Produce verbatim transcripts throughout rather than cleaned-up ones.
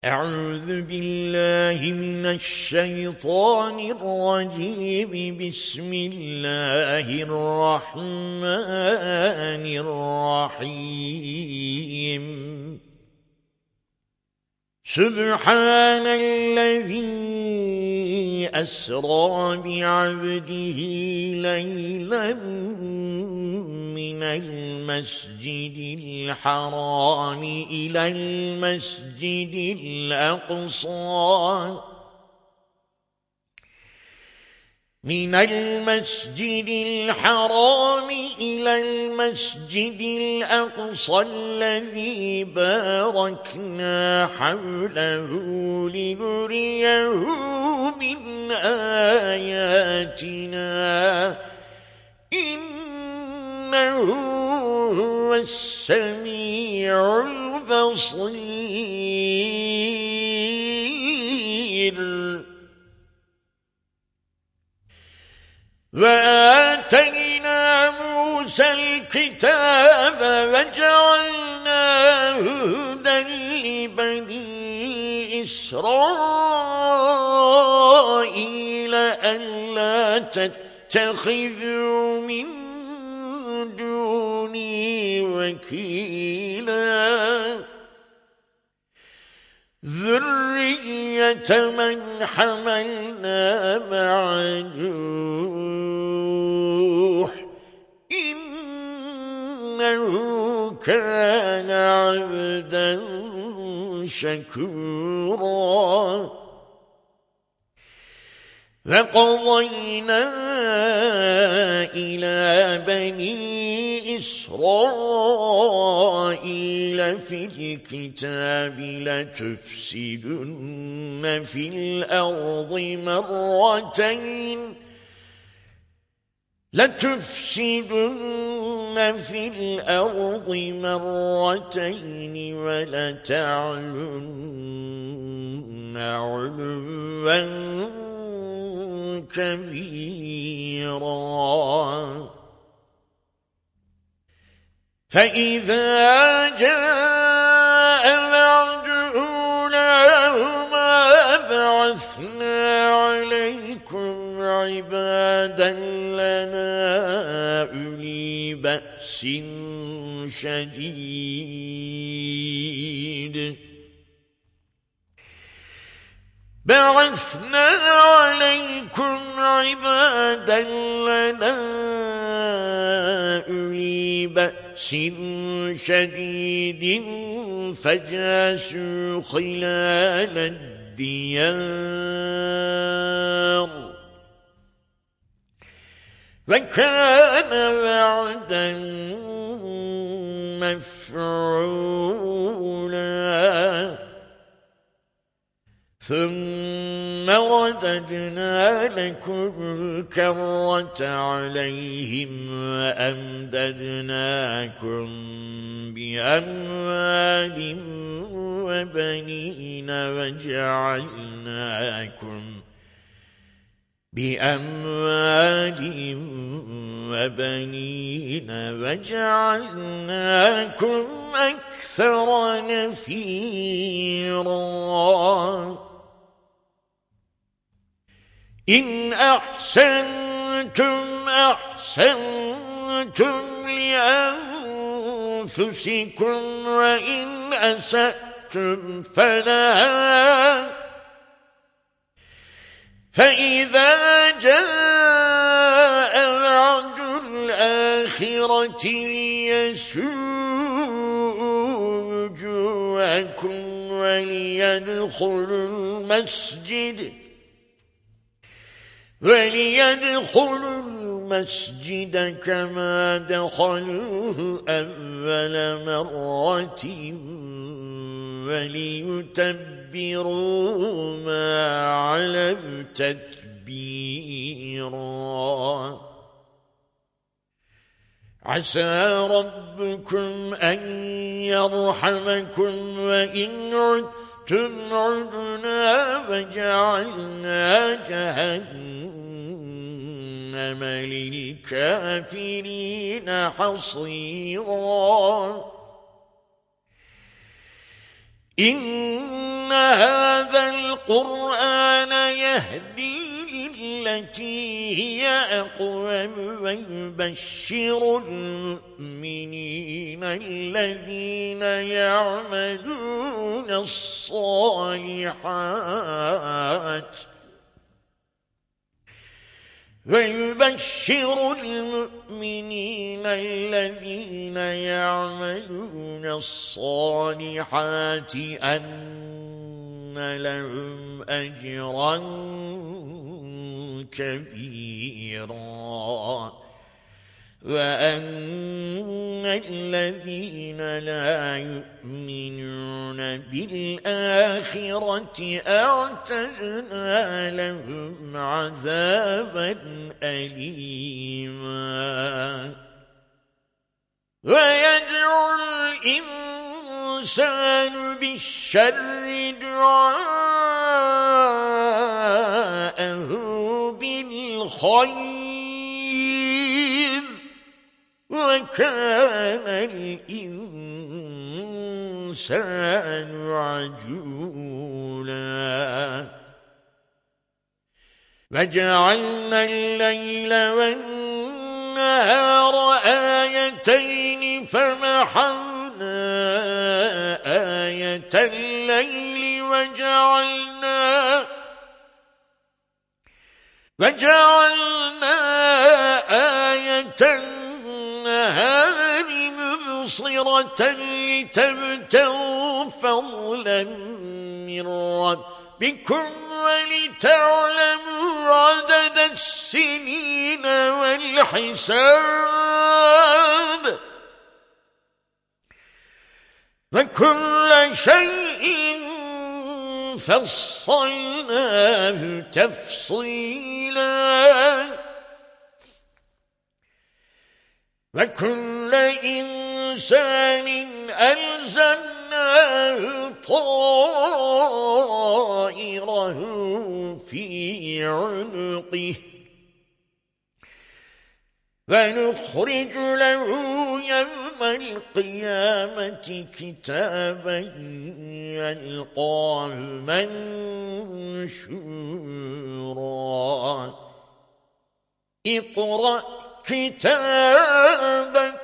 أعوذ بالله من الشيطان الرجيم. بسم الله الرحمن الرحيم. سبحان الذي أسرى بعبده ليلا من المسجد الحرام إلى المسجد الأقصى من المسجد الحرام إلى المسجد الأقصى الذي باركنا حوله لنريه من آياتنا إنه هو السميع البصير. وآتينا موسى الكتاب وجعلناه هدى لبني إسرائيل ألا تتخذوا من دوني وكيلا ذرية من حملنا مع نوح إنه كان عبدا شكورا. وقضينا إلى بني إسرائيل في الكتاب لتفسدن في الأرض مرتين لتفسدن في الأرض مرتين ولتعلن علوا كبيرا. فإذا جاء وعد أولاهما بعثنا عليكم عبادا لنا أولي بأس شديد بعثنا عليكم عبادا لنا أولي بأس شديد فجاسوا خلال الديار وكان وعدا مفعولا. ثم رددنا لكم الكرة عليهم وأمددناكم بأموال وبنين وجعلناكم بأموال وبنين وجعلناكم أكثر نفيرا. إن أحسنتم أحسنتم لأنفسكم وإن أسأتم فلها فإذا جاء وعد الآخرة ليسوءوا وجوهكم وليدخلوا المسجد وليدخلوا المسجد كما دخلوه أول مرة وليتبروا ما علوا تتبيرا. عسى ربكم أن يرحمكم وإن عدتم عدنا وجعلنا جهنم للكافرين حصيرا. إن هذا القرآن يهدي للتي هي أقوم ويبشر المؤمنين الذين يعملون الصالحات ويبشر المؤمنين الذين يعملون الصالحات أن لهم أجرا كبيرا وأن الذين لا يؤمنون بالآخرة أعتدنا لهم عذابا أليما ويدعو الإنسان بالشر دعاءه بالخير وكان الإنسان عجولا وجعلنا الليل والنهار آيتين فمحونا آية الليل وجعلنا وجعلنا آية النهار مبصرة لتبتغوا فضلا من ربكم ولتعلموا عدد السنين والحساب وكل شيء فصلناه تفصيلا وكل إنسان ألزمناه طائره في عنقه ونخرج له يوم القيامة كتابا يلقاه منشورا اقرأ كتابك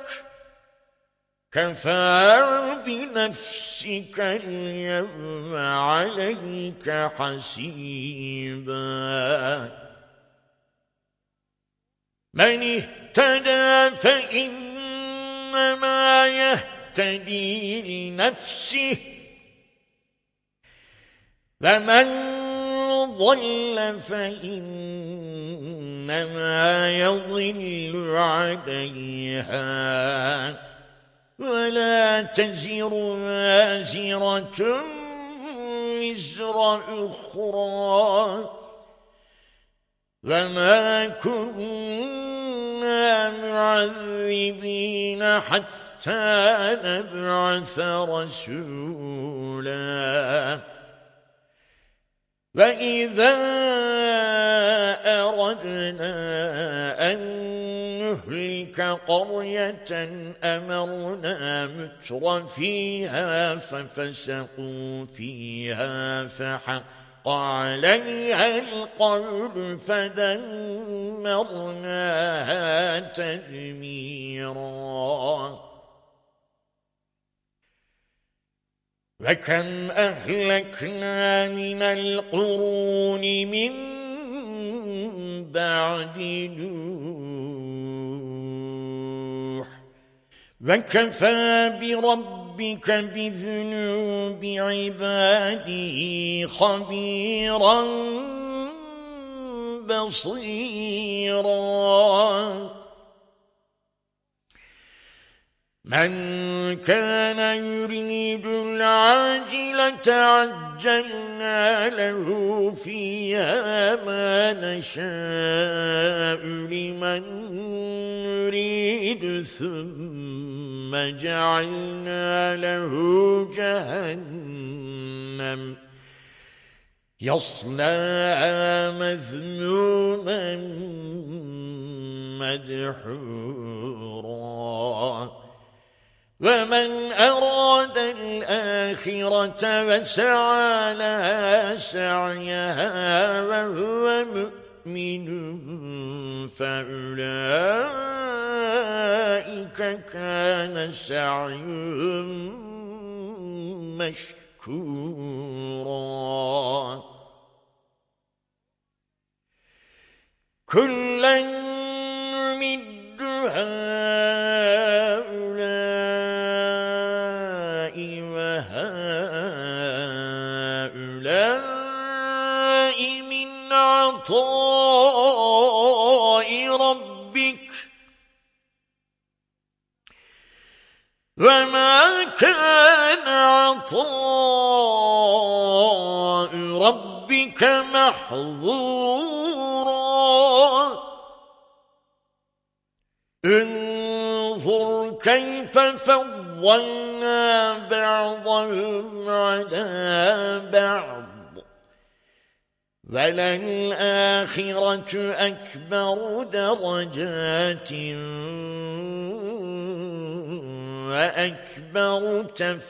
كفى بنفسك اليوم عليك حسيبا من اهتدى فإنما يهتدي لنفسه ومن ضل فإنما يضل عليها ولا تزر وازرة وزر أخرى وما كنا معذبين حتى نبعث رسولا وإذا أردنا أن نهلك قرية أمرنا متر فيها ففسقوا فيها فحق عليها القول فدمرناها تدميرا وكم أهلكنا من القرون من بعد نوح وكفى بربك بذنوب عباده خبيرا بصيرا من كان يريد العاجلة عجلنا له فيها ما نشاء لمن نريد ثم جعلنا له جهنم يصلى مذموما مدحورا ومن أراد الآخرة وسعى لها سعيها وهو مؤمن فأولئك كان سعيهم مشكورا كلا نمد هؤلاء وهؤلاء من عطاء ربك وما كان عطاء ربك محظورا انظر كيف فضلنا بعضهم على بعض وللآخرة أكبر درجات وأكبر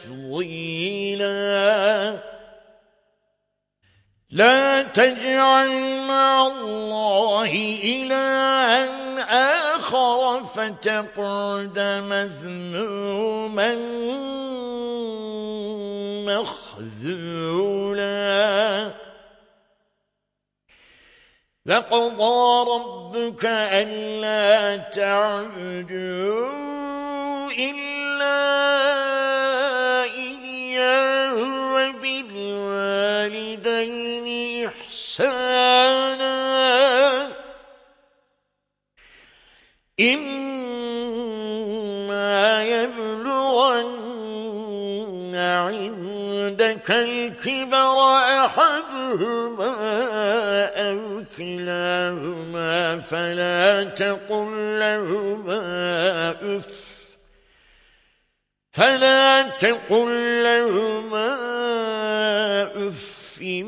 تفضيلا لا تجعل مع الله إلها آخر فتقعد مذموما مخذولا وقضى ربك ألا تعبدوا إلا إياه وبالوالدين إحسانا إما يبلغن عندك الكبر أحدهما أو كلاهما فلا تقل لهما أف فلا تقل لهما أف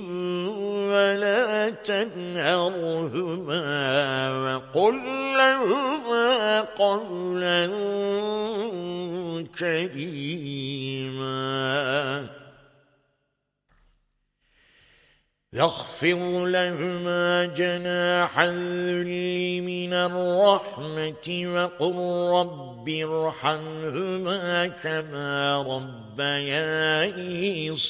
ولا تنهرهما وقل لهما قولا كريما واخفض لهما جناح الذل من الرحمة وقل رب ارحمهما كما ربياني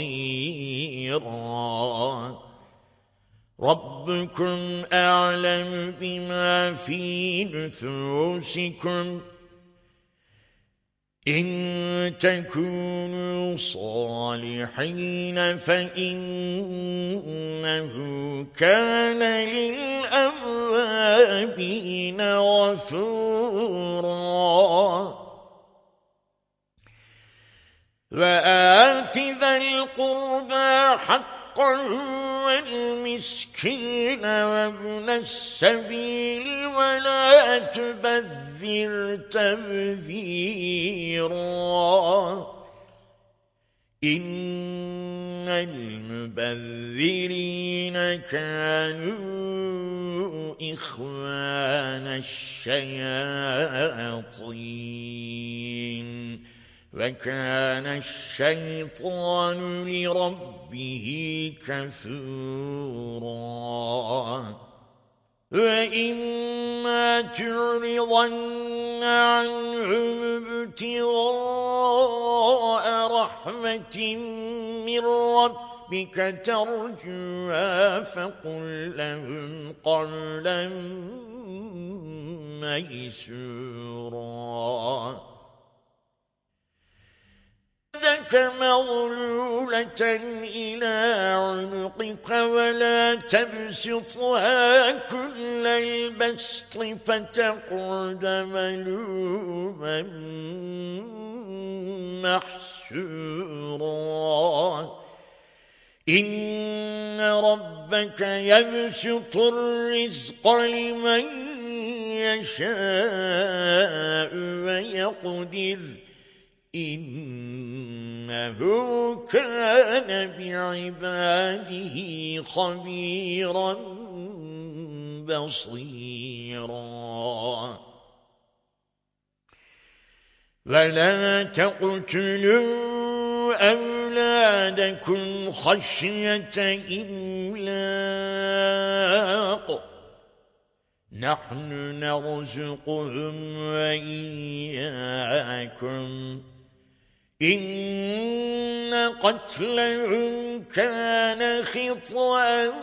صغيرا ربكم أعلم بما في نفوسكم إن تكونوا صالحين فإنه كان للأوابين غفورا وآت ذا القربى حقه والمسكين وابن السبيل ولا تبذر تبذيرا إن المبذرين كانوا إخوان الشياطين وكان الشيطان لربه كفورا وإما تعرضن عنهم ابتغاء رحمة من ربك ترجوها فقل لهم قولا ميسورا يدك مغلولة إلى عنقك ولا تبسطها كل البسط فتقعد ملوما محسورا إن ربك يبسط الرزق لمن يشاء ويقدر إنه كان بعباده خبيرا بصيرا ولا تقتلوا أولادكم خشية إملاق نحن نرزقهم وإياكم إن قتلهم كان خطأ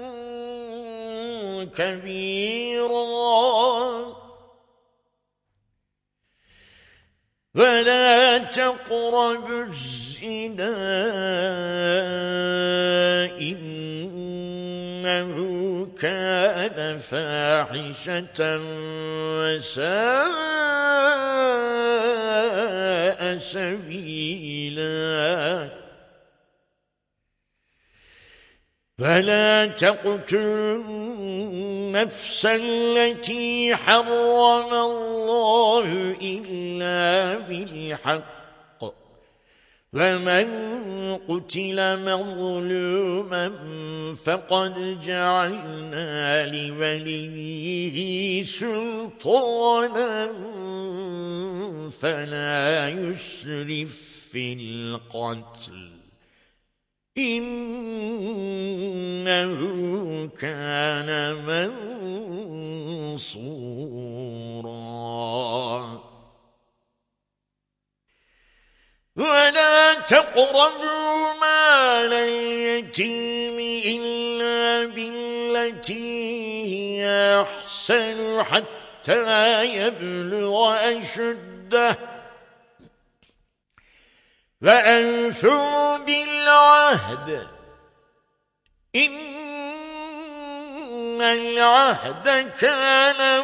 كبيرا ولا تقربوا الزنا إنه كان فاحشة وساء سبيلا فلا تقتلوا النفس التي حرم الله إلا بالحق ومن قتل مظلوما فقد جعلنا لوليه سلطانا فلا يسرف في القتل إنه كان منصورا ولا تقربوا مال اليتيم إلا بالتي هي أحسن حتى يبلغ أشده وأوفوا بالعهد إن العهد كان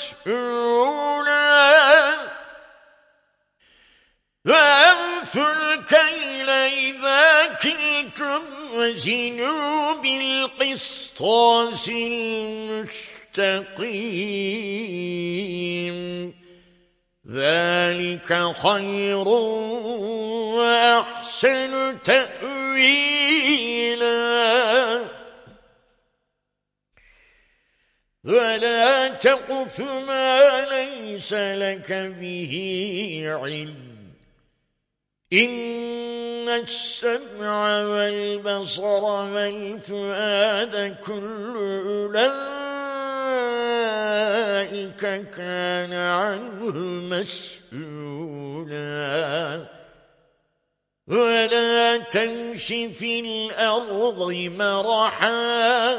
مسؤولا وأوفوا الكيل إذا كلتم وزنوا بالقسطاس المستقيم ذلك خير وأحسن تأويلا ولا تقف ما ليس لك به علم إن السمع والبصر والفؤاد كل أولئك كان عنه مسؤولا ولا تمش في الأرض مرحا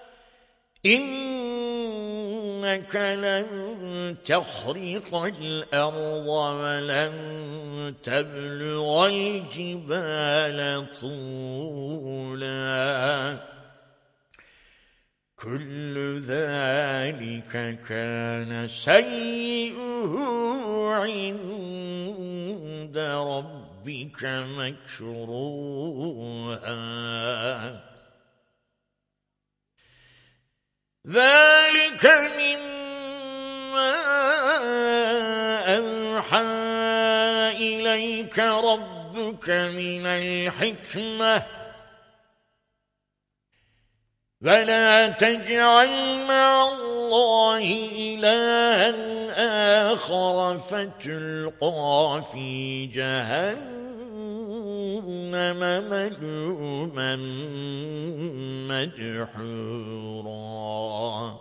إنك لن تخرق الأرض ولن تبلغ الجبال طولا كل ذلك كان سيئه عند ربك مكروها ذلك مما أوحى إليك ربك من الحكمة ولا تجعل مع الله إلها آخر فتلقى في جهنم ملوما مدحورا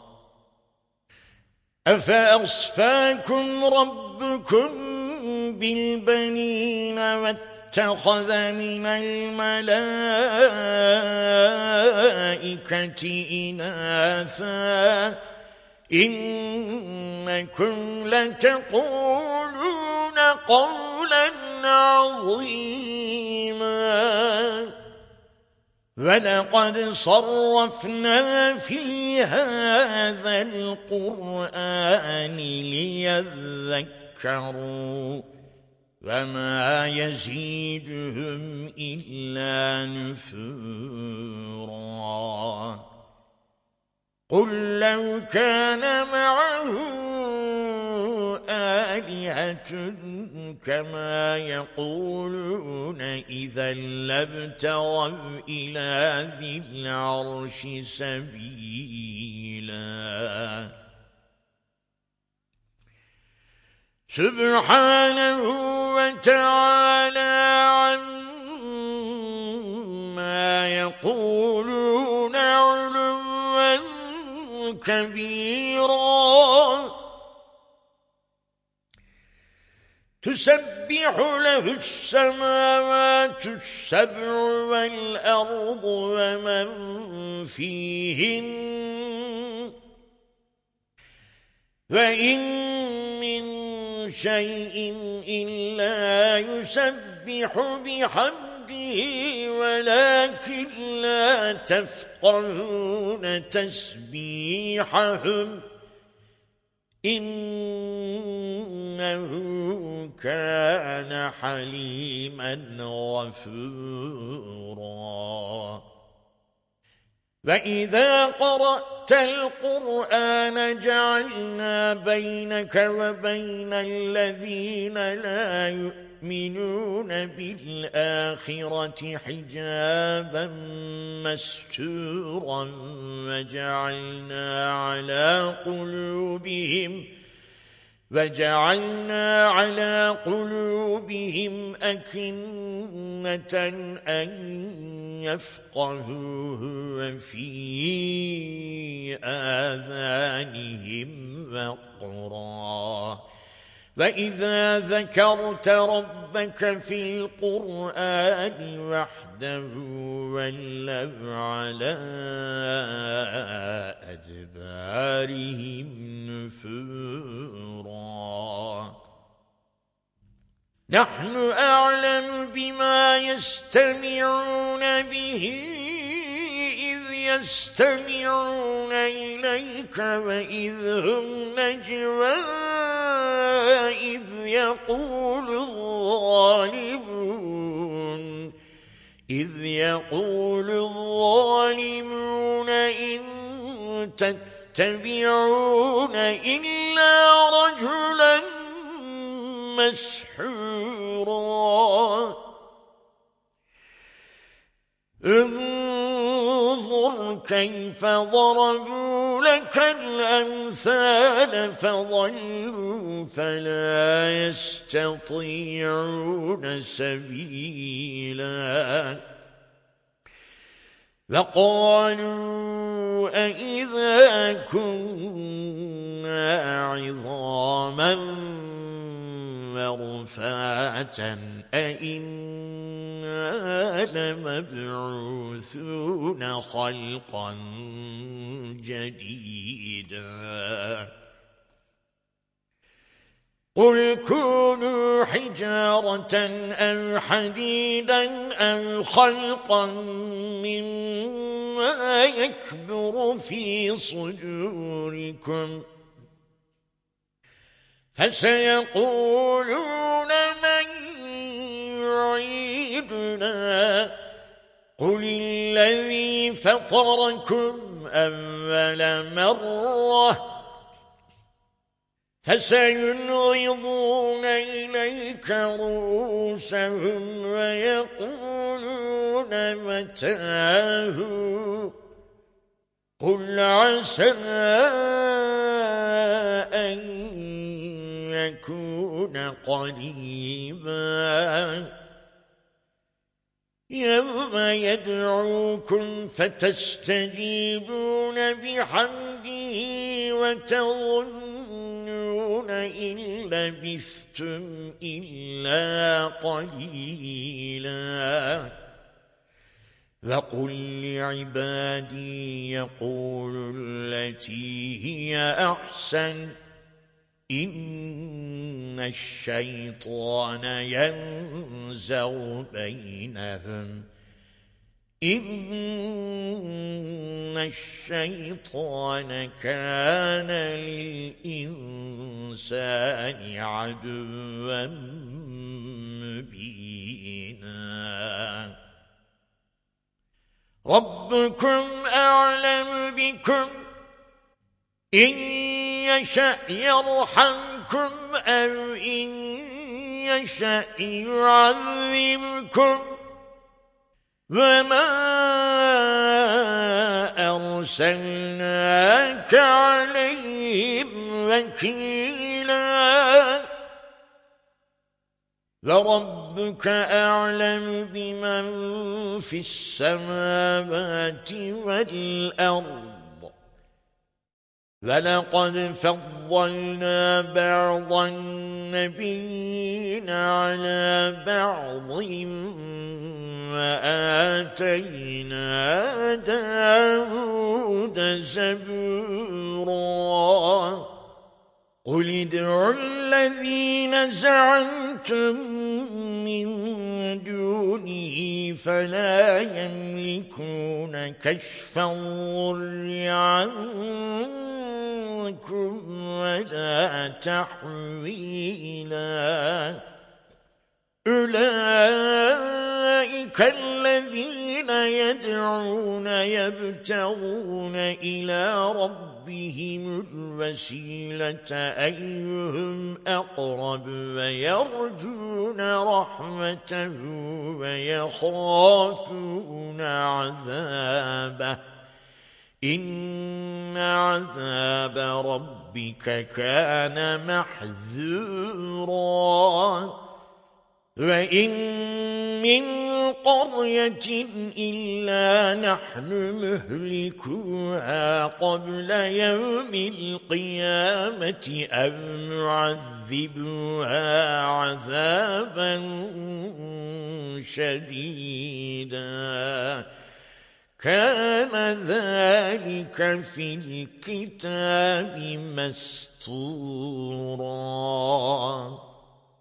أفأصفاكم ربكم بالبنين واتخذ من الملائكة إناثا إنكم لتقولون قولا عظيما ولقد صرفنا في هذا القرآن ليذكروا وما يزيدهم إلا نفورا قل لو كان معه آلهة كما يقولون إذا لابتغوا إلى ذي العرش سبيلا سبحانه وتعالى عما يقولون علوا كبيرا تسبح له السماوات السبع والأرض ومن فيهن وإن من شيء إلا يسبح بحمده ولكن لا تفقهون تسبيحهم إنه كان حليما غفورا وإذا قرأت القرآن جعلنا بينك وبين الذين لا يؤمنون بالآخرة حجابا مستورا وجعلنا على قلوبهم وجعلنا على قلوبهم أكنة أن يفقهوه وفي آذانهم وقرا وإذا ذكرت ربك في القرآن وحده ولوا على أدبارهم نفورا نحن أعلم بما يستمعون به إذ يستمعون إليك وإذ هم نجوى إذ يقول الظالمون إذ يقول الظالمون إن تتبعون إلا رجلا مسحورا انظر كيف ضربوا لك الأمثال فضلوا فلا يستطيعون سبيلا وقالوا أئذا كنا عظاما مرفاتا أئنا لمبعوثون خلقا جديدا قل كونوا حجارة أو حديدا أو خلقا مما يكبر في صدوركم فسيقولون من يعيدنا قل الذي فطركم أول مرة فسينغضون إليك رؤوسهم ويقولون متاه قل عسى أن يكون قريبا يوم يدعوكم فتستجيبون بحمده وتظنون إن لبثتم إلا قليلا وقل لعبادي يقولوا التي هي أحسن إن الشيطان ينزغ بينهم إن الشيطان كان للإنسان عدوا مبينا ربكم أعلم بكم إن يشأ يرحمكم أو إن يشأ يعذبكم وما أرسلناك عليهم وكيلا لربك أعلم بمن في السماوات والأرض ولقد فضلنا بعض النبيين على بعض وآتينا داود زبورا قل ادعوا الذين زعمتم من دونه فلا يملكون كشف الضر عنكم ولا تحويلا أولئك الذين يدعون يبتغون إلى ربهم الوسيلة أيهم أقرب ويرجون رحمته ويخافون عذابه إن عذاب ربك كان محذورا وإن من قرية إلا نحن مهلكوها قبل يوم القيامة أو معذبوها عذابا شديدا كان ذلك في الكتاب مسطورا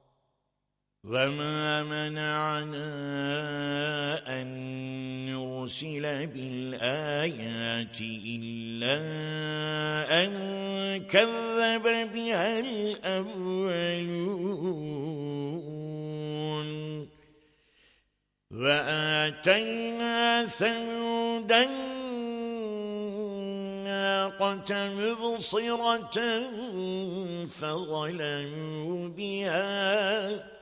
وما منعنا أن نرسل بالآيات إلا أن كذب بها الأولون وآتينا ثمودا الناقة مبصرة فظلموا بها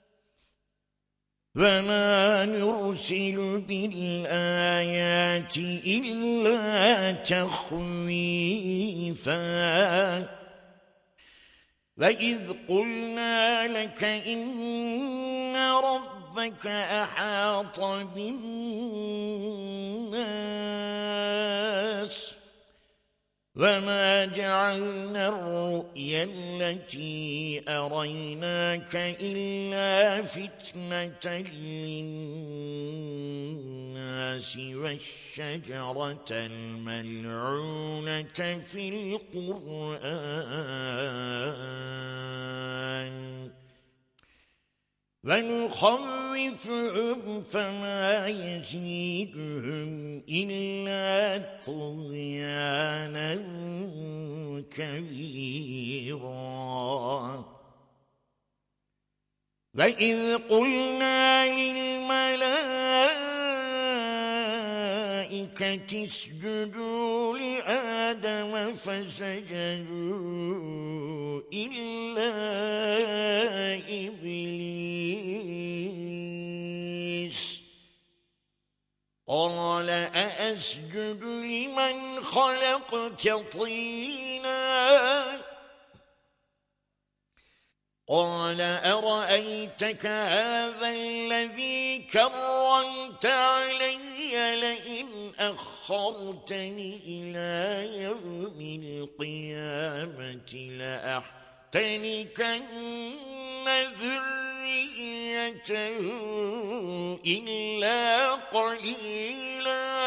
وما نرسل بالآيات إلا تخويفا وإذ قلنا لك إن ربك أحاط بالناس وما جعلنا الرؤيا التي أريناك إلا فتنة للناس والشجرة الملعونة في القرآن ونخوفهم فما يزيدهم إلا طغيانا كبيرا وإذ قلنا للملائكة اسجدوا لآدم فسجدوا إلا إبليس قال أأسجد لمن خلقت طينا قال أرأيتك هذا الذي كرمت علي لئن أخرتني إلى يوم القيامة لأحتنكن ذريته إلا قليلا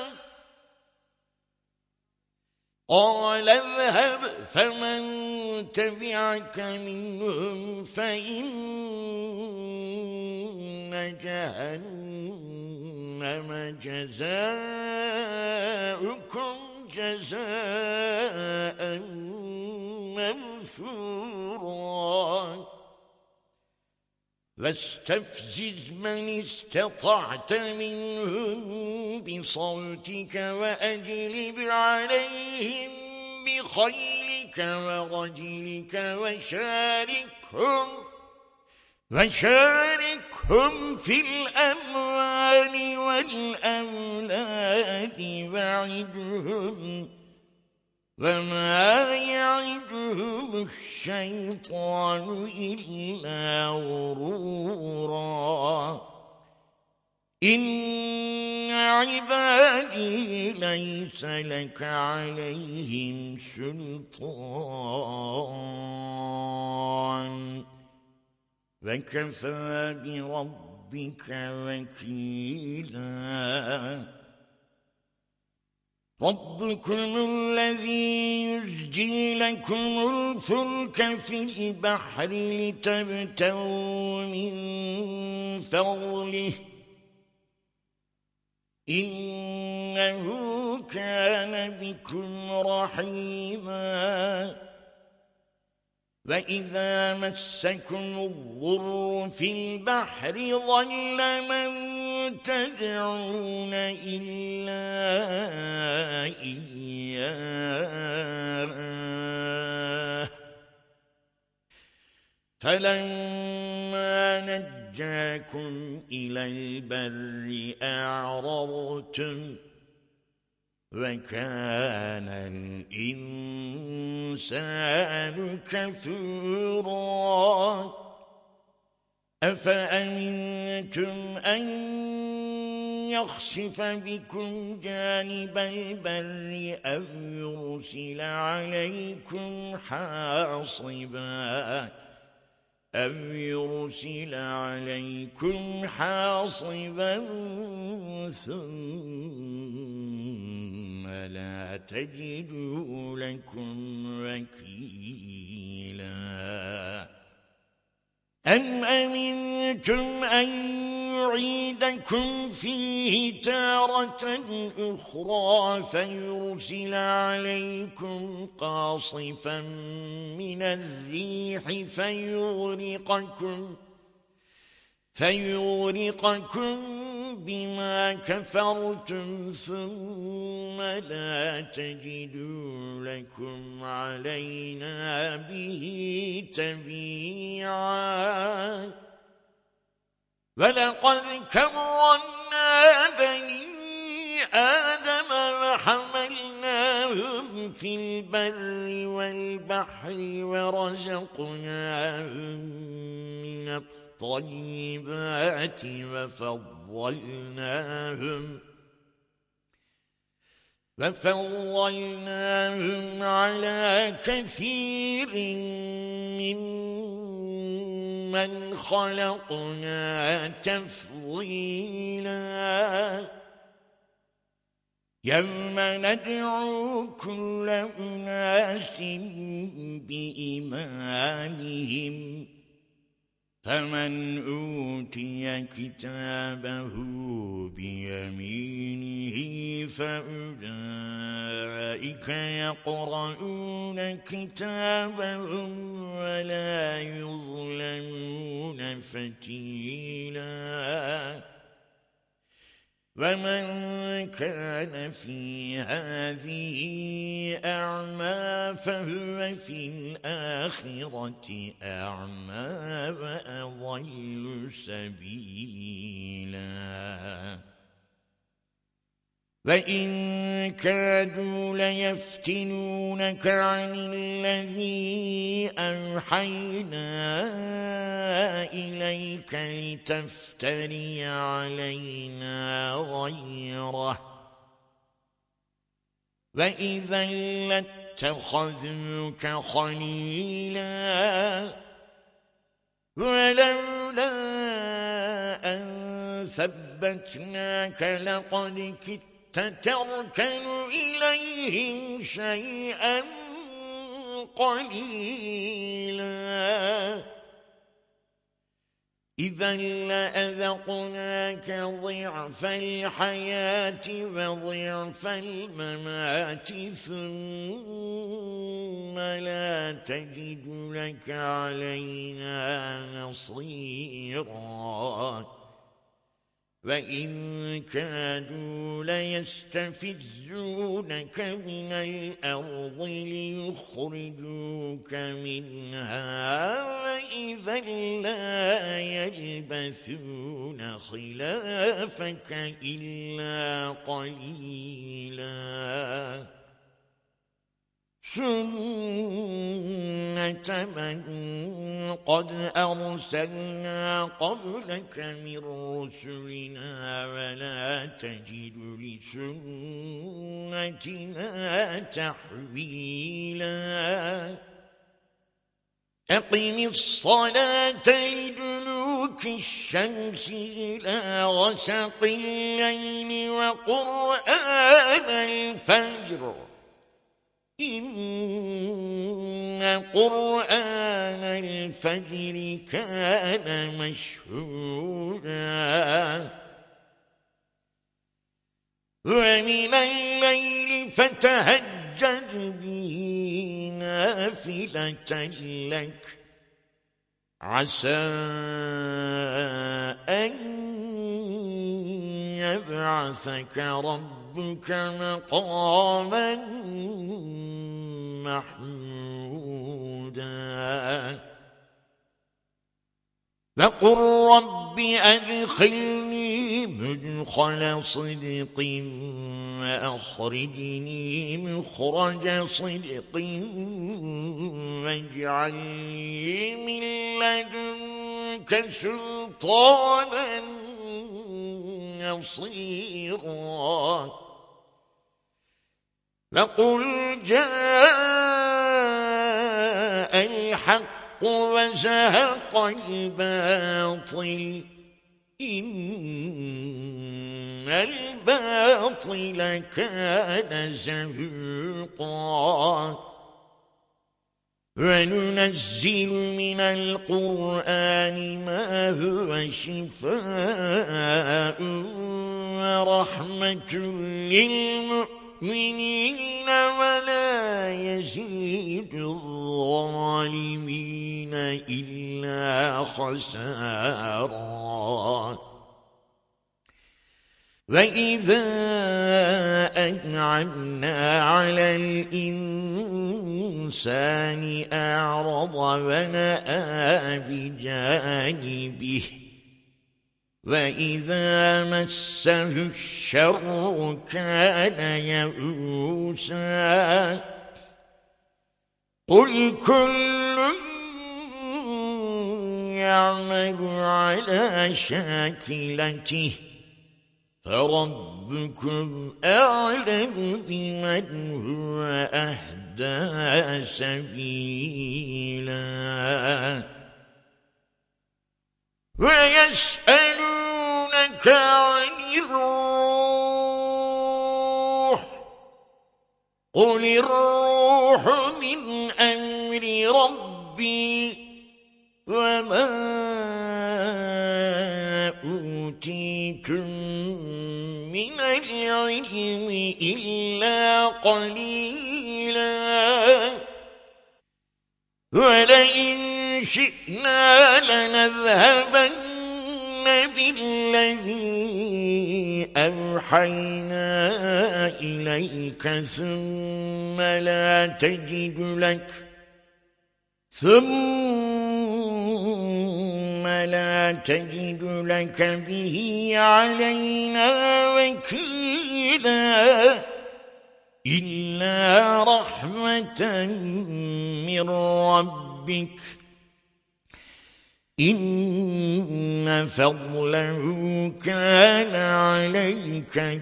قال اذهب فمن تبعك منهم فإن جهنم جزاؤكم جزاء موفورا واستفزز من استطعت منهم بصوتك وأجلب عليهم بخيلك ورجلك وشاركهم وشاركهم في الأموال والأولاد وعدهم وما يعدهم الشيطان إلا غرورا إن عبادي ليس لك عليهم سلطان وكفى بربك وكيلا ربكم الذي يزجي لكم الفلك في البحر لتبتغوا من فضله إنه كان بكم رحيما وإذا مسكم الضر في البحر ضل من تدعون إلا إياه فلما نجاكم إلى البر أعرضتم وكان الإنسان كفورا أفأمنتم أن يخسف بكم جانب البر أو يرسل عليكم حاصبا أو يرسل عليكم حاصبا ثم لا تجدوا لكم وكيلا أم أمنتم أن يعيدكم فيه تارة أخرى فيرسل عليكم قاصفا من الريح فيغرقكم فيغرقكم بما كفرتم ثم لا تجدوا لكم علينا به تبيعا ولقد كرمنا بني آدم وحملناهم في البر والبحر ورزقناهم من الطيبات وفضلناهم وفضلناهم على كثير ممن خلقنا تفضيلا يوم ندعو كل أناس بإمامهم فمن أوتي كتابه بيمينه فأولئك يقرؤون كتابهم ولا يظلمون فتيلا ومن كان في هذه أعمى فهو في الآخرة أعمى وأضل سبيلا وإن كادوا ليفتنونك عن الذي أوحينا إليك لتفتري علينا غيره وإذا لاتخذوك خليلا ولولا أن ثبتناك لقد كدت تركن إليهم شيئا قليلا إذا لأذقناك ضعف الحياة وضعف الممات ثم لا تجد لك علينا نصيرا وإن كادوا ليستفزونك من الأرض ليخرجوك منها وإذا لا يلبثون خلافك إلا قليلا سنة من قد أرسلنا قبلك من رسلنا ولا تجد لسنتنا تحويلا أقم الصلاة لدلوك الشمس إلى غسق الليل وقرآن الفجر إن قرآن الفجر كان مشهودا ومن الليل فتهجد به نافلة لك عسى أن يبعثك ربك مقاما محمودا فقل رب أدخلني مدخل صدق وأخرجني مخرج صدق واجعل لي من لدنك سلطانا نصيرا فقل جاء الحق وزهق الباطل إن الباطل كان زهوقا وننزل من القرآن ما هو شفاء ورحمة للمؤمنين ولا يزيد الظالمين إلا خسارا وإذا أنعمنا على الإنسان أعرض ونأى بجانبه وإذا مسه الشر كان يئوسا قل كل يعمل على شاكلته فربكم أعلم بمن هو أهدى سبيلا ويسألونك عن الروح قل الروح من أمر ربي وما أوتيتم من العلم إلا قليلا ولئن شئنا لنذهبن بالذي أوحينا إليك ثم لا تجد لك ثم لا تجد لك به علينا وكيلا إلا رحمة من ربك إن فضله كان عليك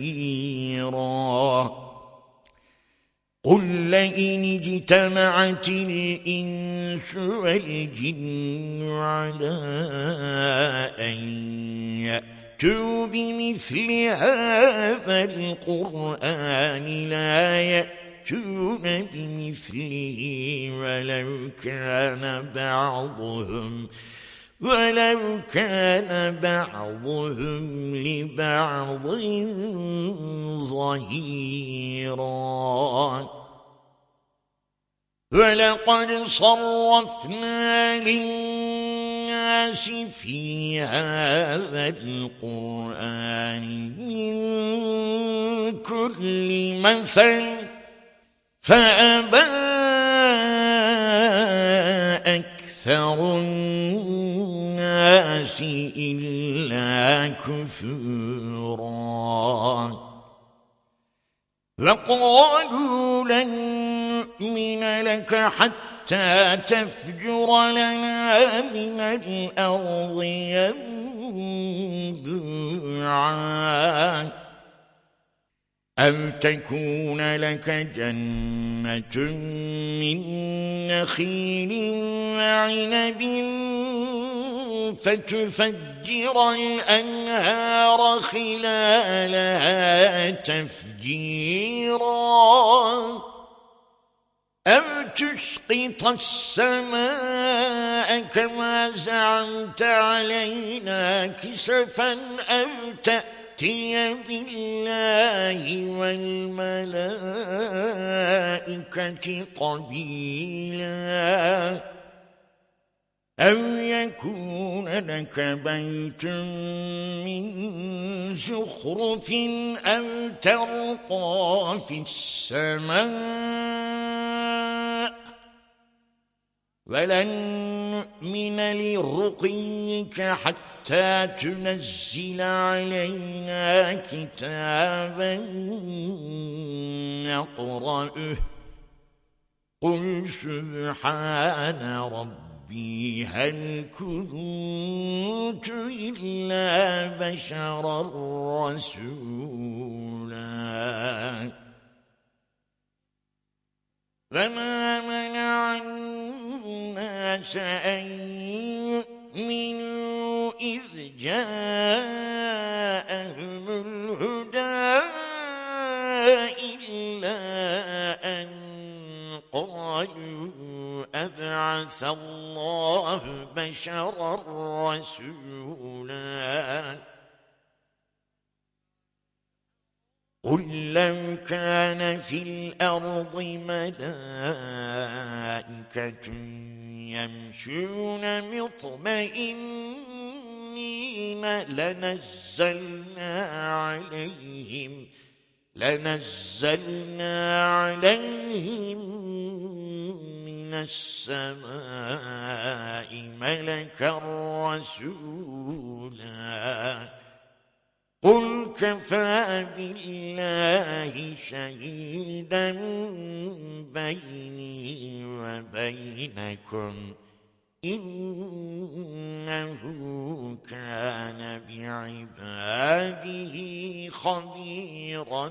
كبيرا قل لئن اجتمعت الإنس والجن على أن يأتوا بمثل هذا القرآن لا يأتون بمثله ولو كان بعضهم ولو كان بعضهم لبعض ظهيرا ولقد صرفنا للناس في هذا القرآن من كل مثل فأبى أكثر الناس إلا كفورا وقالوا لن نؤمن لك حتى تفجر لنا من الأرض ينبوعا أو تكون لك جنة من نخيل وعنب فتفجر الأنهار خلالها تفجيرا أو تسقط السماء كما زعمت علينا كسفا أو تأتي بالله والملائكة قبيلا أو يكون لك بيت من زخرف أو ترقى في السماء ولن نؤمن لرقيك حتى تنزل علينا كتابا نقرأه قل سبحان ربي هل كنت إلا بشرا رسولا فما منع الناس أن يؤمنوا إذ جاءهم الهدى إلا أن قالوا أبعث الله بشرا رسولا قل لو كان في الأرض ملائكة يمشون مطمئنين لنزلنا عليهم لنزلنا عليهم من السماء ملكا رسولا قل كفى بالله شهيدا بيني وبينكم إنه كان بعباده خبيرا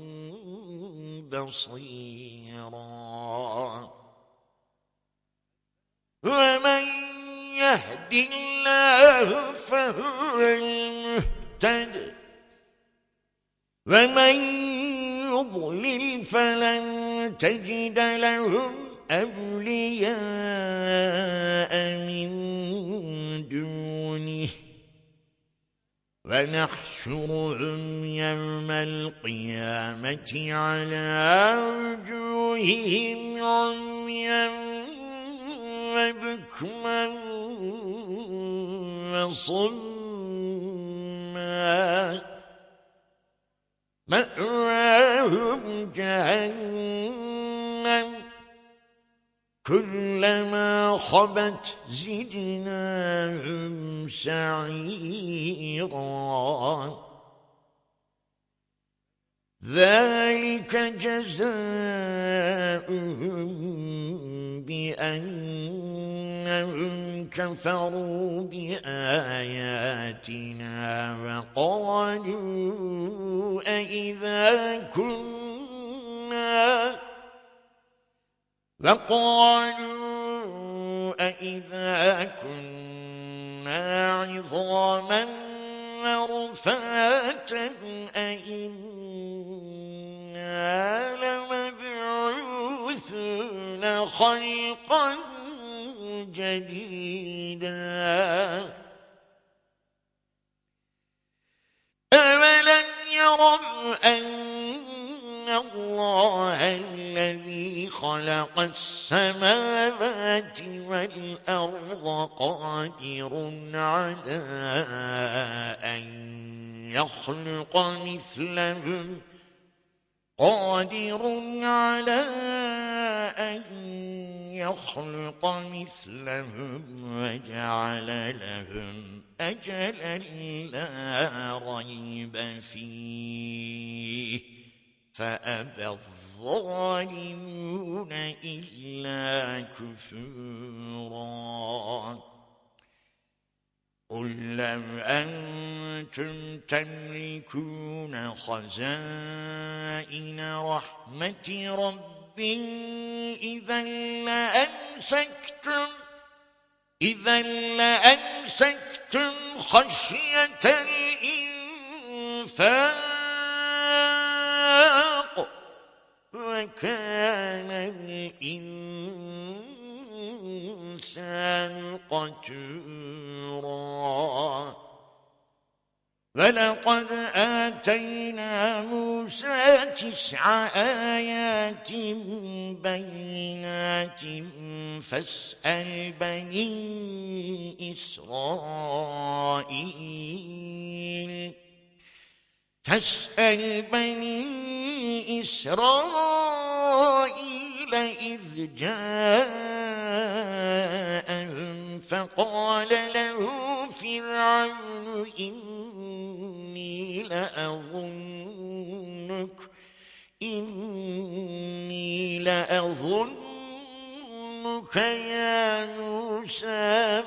بصيرا ومن يهد الله فهو المهتد ومن يضلل فلن تجد لهم أولياء من دونه ونحشرهم يوم القيامة على وجوههم عميا وبكما وصما مأواهم جهنم كلما خبت زدناهم سعيرا ذلك جزاؤهم بأنهم كفروا بآياتنا وقالوا أإذا كنا وقالوا أإذا كنا عظاما ورفاتا أإنا لمبعوثون خلقا جديدا أولم يروا أن الله الذي خلق السماوات والأرض قادر على أن يخلق مثلهم قادر على أن يخلق مثلهم وجعل لهم أجلا لا ريب فيه فأبى الظالمون إلا كفورا قل لو أنتم تملكون خزائن رحمة ربي إذا لأمسكتم إذا لأمسكتم خشية الإنفاق وكان الإنسان قتورا ولقد آتينا موسى تسع آيات بينات فاسأل بني إسرائيل فاسأل بني إسرائيل إذ جاءهم فقال له فرعون إني لأظنك إني لأظنك يا موسى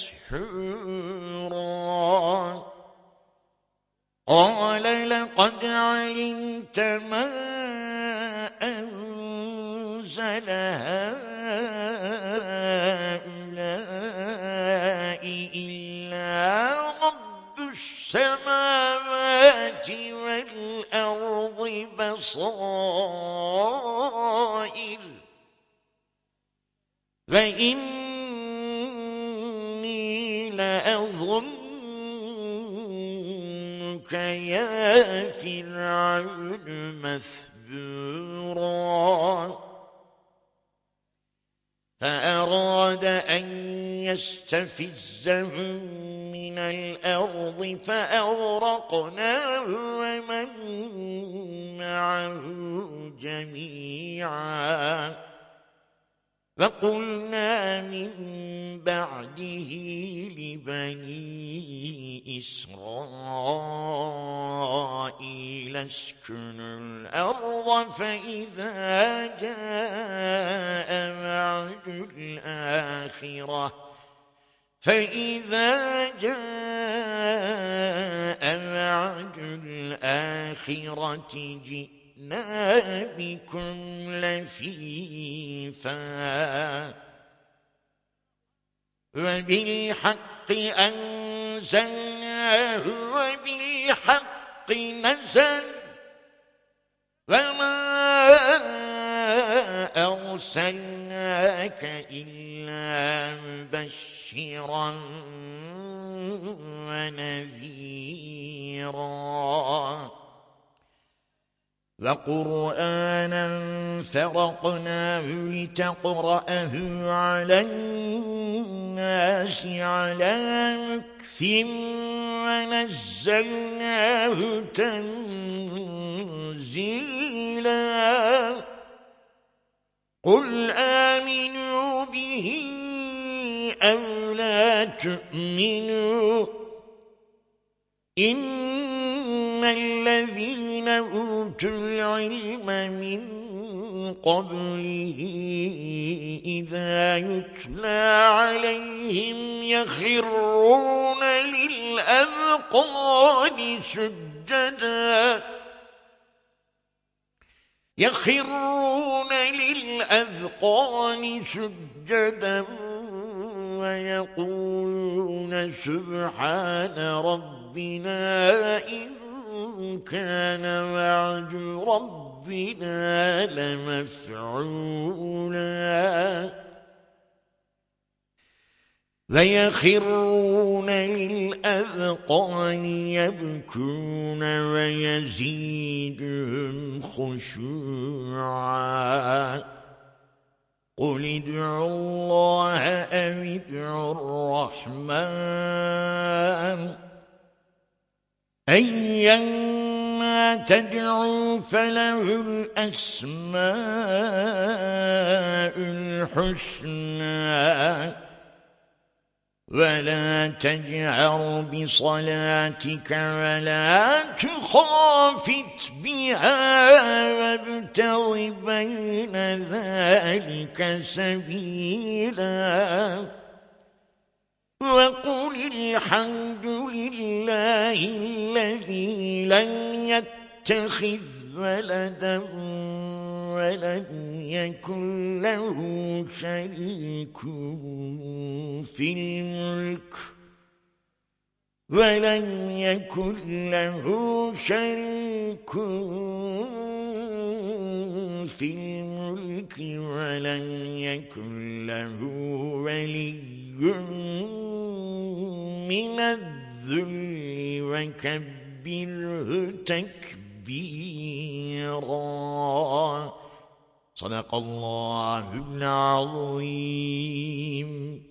مسحورا قال لقد علمت ما أنزل هؤلاء إلا رب السماوات والأرض بصائر وإني لأظنك يا فرعون مثبورا فأراد أن يستفزهم من الأرض فأغرقناه ومن معه جميعا وقلنا من بعده لبني إسرائيل اسكنوا الأرض فإذا جاء وعد الآخرة فإذا جاء وعد الآخرة جئنا بكم لفيفا وبالحق أنزلناه وبالحق نزل وما أرسلناك إلا مبشرا ونذيرا وقرآنا فرقناه لتقرأه على الناس على مكث ونزلناه تنزيلا قل آمنوا به أو لا تؤمنوا إن الذين أوتوا العلم من قبله إذا يتلى عليهم يخرون للأذقان سجدا يخرون للأذقان سجدا ويقولون سبحان ربنا إن كان وعد ربنا لمفعولا ويخرون للأذقان يبكون ويزيدهم خشوعا قل ادعوا الله أو ادعوا الرحمن أيما تدعوا فله الأسماء الحسنى ولا تجهر بصلاتك ولا تخافت بها وابتغ بين ذلك سبيلا وقل الحمد لله الذي لم يتخذ ولدا ولم يكن له شريك في الملك ولم يكن له شريك في الملك ولم يكن له ولي من الذل وكبره تكبيرا. صدق الله العظيم.